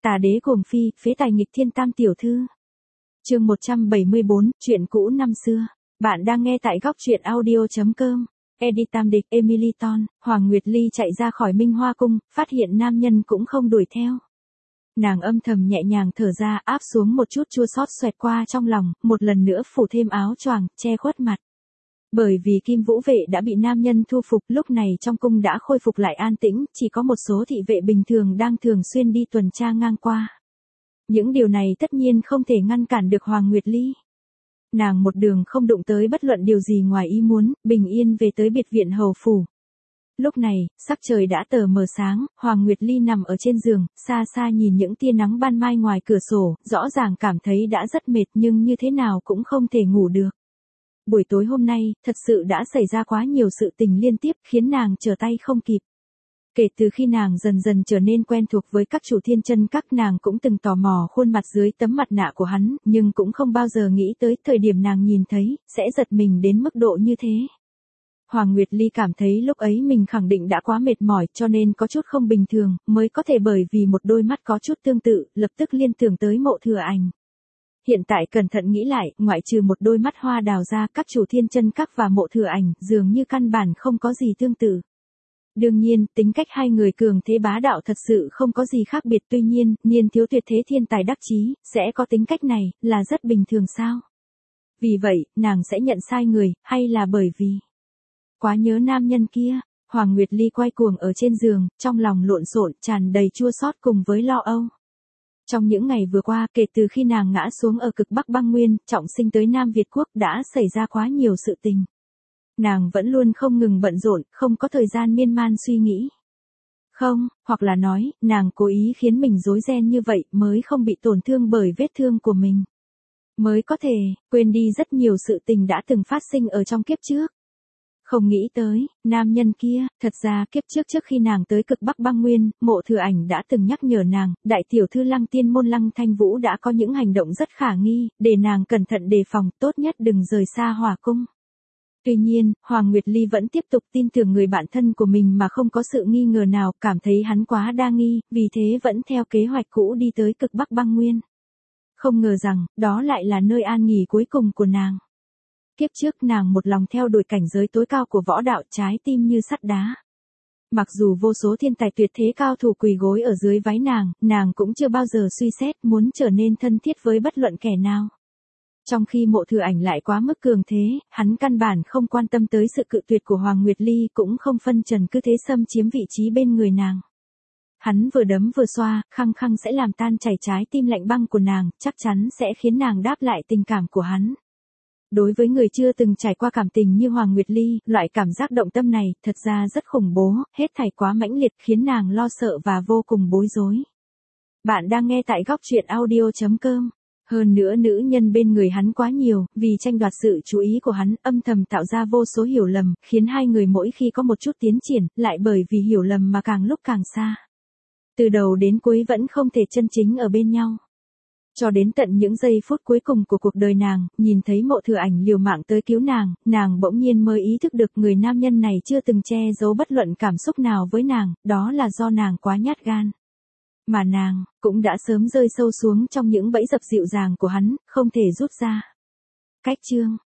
Tà đế cuồng phi, phế tài nghịch thiên tam tiểu thư. Chương 174, chuyện cũ năm xưa. Bạn đang nghe tại góc truyện audio.com. Edit tam địch Emily Ton, Hoàng Nguyệt Ly chạy ra khỏi Minh Hoa cung, phát hiện nam nhân cũng không đuổi theo. Nàng âm thầm nhẹ nhàng thở ra, áp xuống một chút chua xót xoẹt qua trong lòng, một lần nữa phủ thêm áo choàng, che khuất mặt. Bởi vì Kim Vũ vệ đã bị nam nhân thu phục, lúc này trong cung đã khôi phục lại an tĩnh, chỉ có một số thị vệ bình thường đang thường xuyên đi tuần tra ngang qua. Những điều này tất nhiên không thể ngăn cản được Hoàng Nguyệt Ly. Nàng một đường không đụng tới bất luận điều gì ngoài ý muốn, bình yên về tới biệt viện hầu phủ. Lúc này, sắc trời đã tờ mờ sáng, Hoàng Nguyệt Ly nằm ở trên giường, xa xa nhìn những tia nắng ban mai ngoài cửa sổ, rõ ràng cảm thấy đã rất mệt nhưng như thế nào cũng không thể ngủ được. Buổi tối hôm nay, thật sự đã xảy ra quá nhiều sự tình liên tiếp khiến nàng trở tay không kịp. Kể từ khi nàng dần dần trở nên quen thuộc với các chủ thiên chân các, nàng cũng từng tò mò khuôn mặt dưới tấm mặt nạ của hắn, nhưng cũng không bao giờ nghĩ tới thời điểm nàng nhìn thấy, sẽ giật mình đến mức độ như thế. Hoàng Nguyệt Ly cảm thấy lúc ấy mình khẳng định đã quá mệt mỏi cho nên có chút không bình thường, mới có thể bởi vì một đôi mắt có chút tương tự, lập tức liên tưởng tới Mộ Thừa Ảnh. Hiện tại cẩn thận nghĩ lại, ngoại trừ một đôi mắt hoa đào ra, các chủ thiên chân các và Mộ Thừa Ảnh dường như căn bản không có gì tương tự. Đương nhiên, tính cách hai người cường thế bá đạo thật sự không có gì khác biệt, tuy nhiên, niên thiếu tuyệt thế thiên tài đắc chí, sẽ có tính cách này, là rất bình thường sao? Vì vậy, nàng sẽ nhận sai người, hay là bởi vì quá nhớ nam nhân kia? Hoàng Nguyệt Ly quay cuồng ở trên giường, trong lòng lộn xộn, tràn đầy chua xót cùng với lo âu. Trong những ngày vừa qua, kể từ khi nàng ngã xuống ở cực Bắc băng nguyên, trọng sinh tới Nam Việt Quốc, đã xảy ra quá nhiều sự tình. Nàng vẫn luôn không ngừng bận rộn, không có thời gian miên man suy nghĩ. Không, hoặc là nói, nàng cố ý khiến mình rối ren như vậy mới không bị tổn thương bởi vết thương của mình. Mới có thể, quên đi rất nhiều sự tình đã từng phát sinh ở trong kiếp trước. Không nghĩ tới, nam nhân kia, thật ra kiếp trước khi nàng tới cực Bắc băng nguyên, Mộ Thừa Ảnh đã từng nhắc nhở nàng, đại tiểu thư Lăng Tiên môn Lăng Thanh Vũ đã có những hành động rất khả nghi, để nàng cẩn thận đề phòng, tốt nhất đừng rời xa Hỏa cung. Tuy nhiên, Hoàng Nguyệt Ly vẫn tiếp tục tin tưởng người bạn thân của mình mà không có sự nghi ngờ nào, cảm thấy hắn quá đa nghi, vì thế vẫn theo kế hoạch cũ đi tới cực Bắc băng nguyên. Không ngờ rằng, đó lại là nơi an nghỉ cuối cùng của nàng. Kiếp trước nàng một lòng theo đuổi cảnh giới tối cao của võ đạo, trái tim như sắt đá. Mặc dù vô số thiên tài tuyệt thế cao thủ quỳ gối ở dưới váy nàng cũng chưa bao giờ suy xét muốn trở nên thân thiết với bất luận kẻ nào. Trong khi Mộ Thừa Ảnh lại quá mức cường thế, hắn căn bản không quan tâm tới sự cự tuyệt của Hoàng Nguyệt Ly, cũng không phân trần cứ thế xâm chiếm vị trí bên người nàng. Hắn vừa đấm vừa xoa, khăng khăng sẽ làm tan chảy trái tim lạnh băng của nàng, chắc chắn sẽ khiến nàng đáp lại tình cảm của hắn. Đối với người chưa từng trải qua cảm tình như Hoàng Nguyệt Ly, loại cảm giác động tâm này thật ra rất khủng bố, hết thảy quá mãnh liệt khiến nàng lo sợ và vô cùng bối rối. Bạn đang nghe tại góc truyện audio.com. Hơn nữa nữ nhân bên người hắn quá nhiều, vì tranh đoạt sự chú ý của hắn, âm thầm tạo ra vô số hiểu lầm, khiến hai người mỗi khi có một chút tiến triển, lại bởi vì hiểu lầm mà càng lúc càng xa. Từ đầu đến cuối vẫn không thể chân chính ở bên nhau. Cho đến tận những giây phút cuối cùng của cuộc đời nàng, nhìn thấy Mộ Thừa Ảnh liều mạng tới cứu nàng bỗng nhiên mới ý thức được người nam nhân này chưa từng che giấu bất luận cảm xúc nào với nàng, đó là do nàng quá nhát gan. Mà nàng, cũng đã sớm rơi sâu xuống trong những bẫy dập dịu dàng của hắn, không thể rút ra. Cách chương